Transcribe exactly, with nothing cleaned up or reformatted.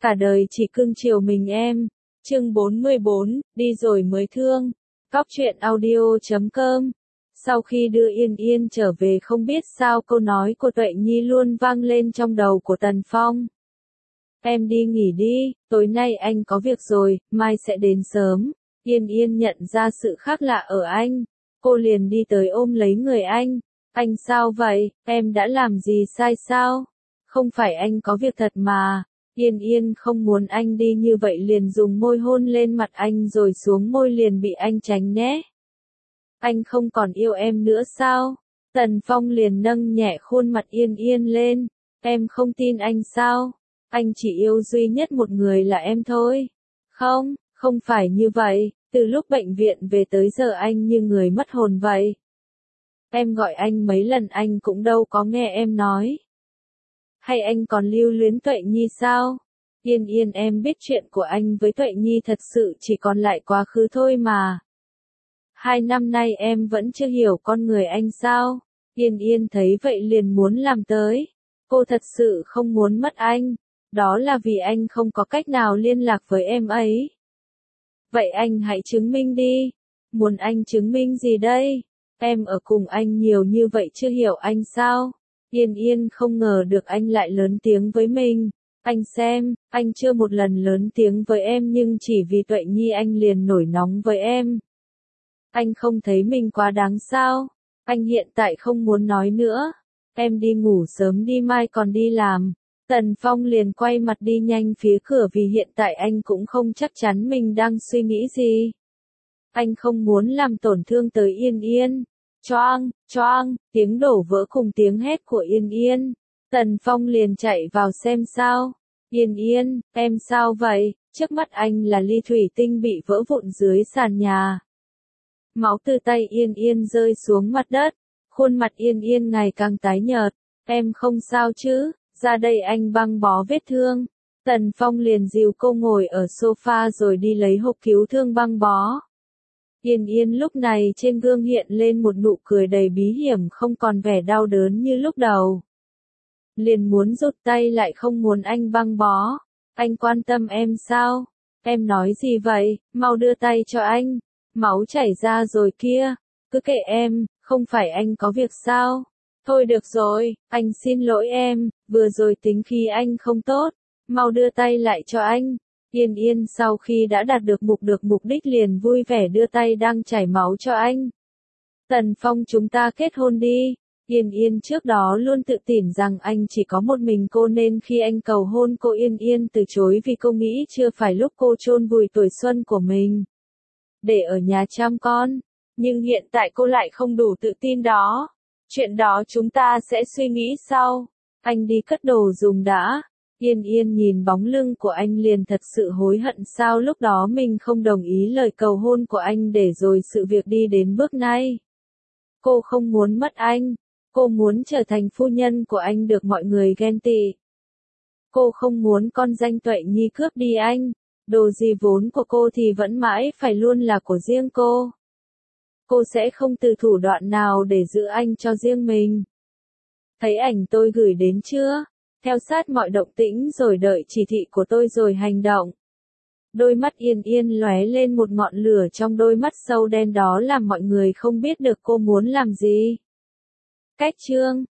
cả đời chỉ cưng chiều mình em. Chương bốn mươi bốn, đi rồi mới thương. Cóc truyện audio chấm com. Sau khi đưa Yên Yên trở về không biết sao câu nói của Tuệ Nhi luôn vang lên trong đầu của Tần Phong. Em đi nghỉ đi, tối nay anh có việc rồi, mai sẽ đến sớm. Yên Yên nhận ra sự khác lạ ở anh. Cô liền đi tới ôm lấy người anh. Anh sao vậy, em đã làm gì sai sao? Không phải anh có việc thật mà. Yên Yên không muốn anh đi như vậy liền dùng môi hôn lên mặt anh rồi xuống môi liền bị anh tránh né. Anh không còn yêu em nữa sao? Tần Phong liền nâng nhẹ khuôn mặt Yên Yên lên. Em không tin anh sao? Anh chỉ yêu duy nhất một người là em thôi. Không, không phải như vậy, từ lúc bệnh viện về tới giờ anh như người mất hồn vậy. Em gọi anh mấy lần anh cũng đâu có nghe em nói. Hay anh còn lưu luyến Tuệ Nhi sao? Yên Yên em biết chuyện của anh với Tuệ Nhi thật sự chỉ còn lại quá khứ thôi mà. Hai năm nay em vẫn chưa hiểu con người anh sao? Yên Yên thấy vậy liền muốn làm tới. Cô thật sự không muốn mất anh. Đó là vì anh không có cách nào liên lạc với em ấy. Vậy anh hãy chứng minh đi. Muốn anh chứng minh gì đây? Em ở cùng anh nhiều như vậy chưa hiểu anh sao? Yên Yên không ngờ được anh lại lớn tiếng với mình. Anh xem, anh chưa một lần lớn tiếng với em nhưng chỉ vì Tuệ Nhi anh liền nổi nóng với em. Anh không thấy mình quá đáng sao? Anh hiện tại không muốn nói nữa. Em đi ngủ sớm đi mai còn đi làm. Tần Phong liền quay mặt đi nhanh phía cửa vì hiện tại anh cũng không chắc chắn mình đang suy nghĩ gì. Anh không muốn làm tổn thương tới Yên Yên. Choang, choang, tiếng đổ vỡ cùng tiếng hét của Yên Yên. Tần Phong liền chạy vào xem sao. Yên Yên, em sao vậy? Trước mắt anh là ly thủy tinh bị vỡ vụn dưới sàn nhà. Máu từ tay Yên Yên rơi xuống mặt đất. Khuôn mặt Yên Yên ngày càng tái nhợt. Em không sao chứ? Ra đây anh băng bó vết thương. Tần Phong liền dìu cô ngồi ở sofa rồi đi lấy hộp cứu thương băng bó. Yên Yên lúc này trên gương hiện lên một nụ cười đầy bí hiểm không còn vẻ đau đớn như lúc đầu. Liền muốn rụt tay lại không muốn anh băng bó. Anh quan tâm em sao? Em nói gì vậy? Mau đưa tay cho anh. Máu chảy ra rồi kia. Cứ kệ em, không phải anh có việc sao? Thôi được rồi, anh xin lỗi em, vừa rồi tính khí anh không tốt. Mau đưa tay lại cho anh. Yên Yên sau khi đã đạt được mục được mục đích liền vui vẻ đưa tay đang chảy máu cho anh. Tần Phong chúng ta kết hôn đi. Yên Yên trước đó luôn tự tin rằng anh chỉ có một mình cô nên khi anh cầu hôn cô Yên Yên từ chối vì cô nghĩ chưa phải lúc cô chôn vùi tuổi xuân của mình. Để ở nhà chăm con. Nhưng hiện tại cô lại không đủ tự tin đó. Chuyện đó chúng ta sẽ suy nghĩ sau. Anh đi cất đồ dùng đã. Yên Yên nhìn bóng lưng của anh liền thật sự hối hận sao lúc đó mình không đồng ý lời cầu hôn của anh để rồi sự việc đi đến bước này. Cô không muốn mất anh. Cô muốn trở thành phu nhân của anh được mọi người ghen tị. Cô không muốn con danh Tuệ Nhi cướp đi anh. Đồ gì vốn của cô thì vẫn mãi phải luôn là của riêng cô. Cô sẽ không từ thủ đoạn nào để giữ anh cho riêng mình. Thấy ảnh tôi gửi đến chưa? Theo sát mọi động tĩnh rồi đợi chỉ thị của tôi rồi hành động. Đôi mắt Yên Yên lóe lên một ngọn lửa trong đôi mắt sâu đen đó làm mọi người không biết được cô muốn làm gì. Cách chương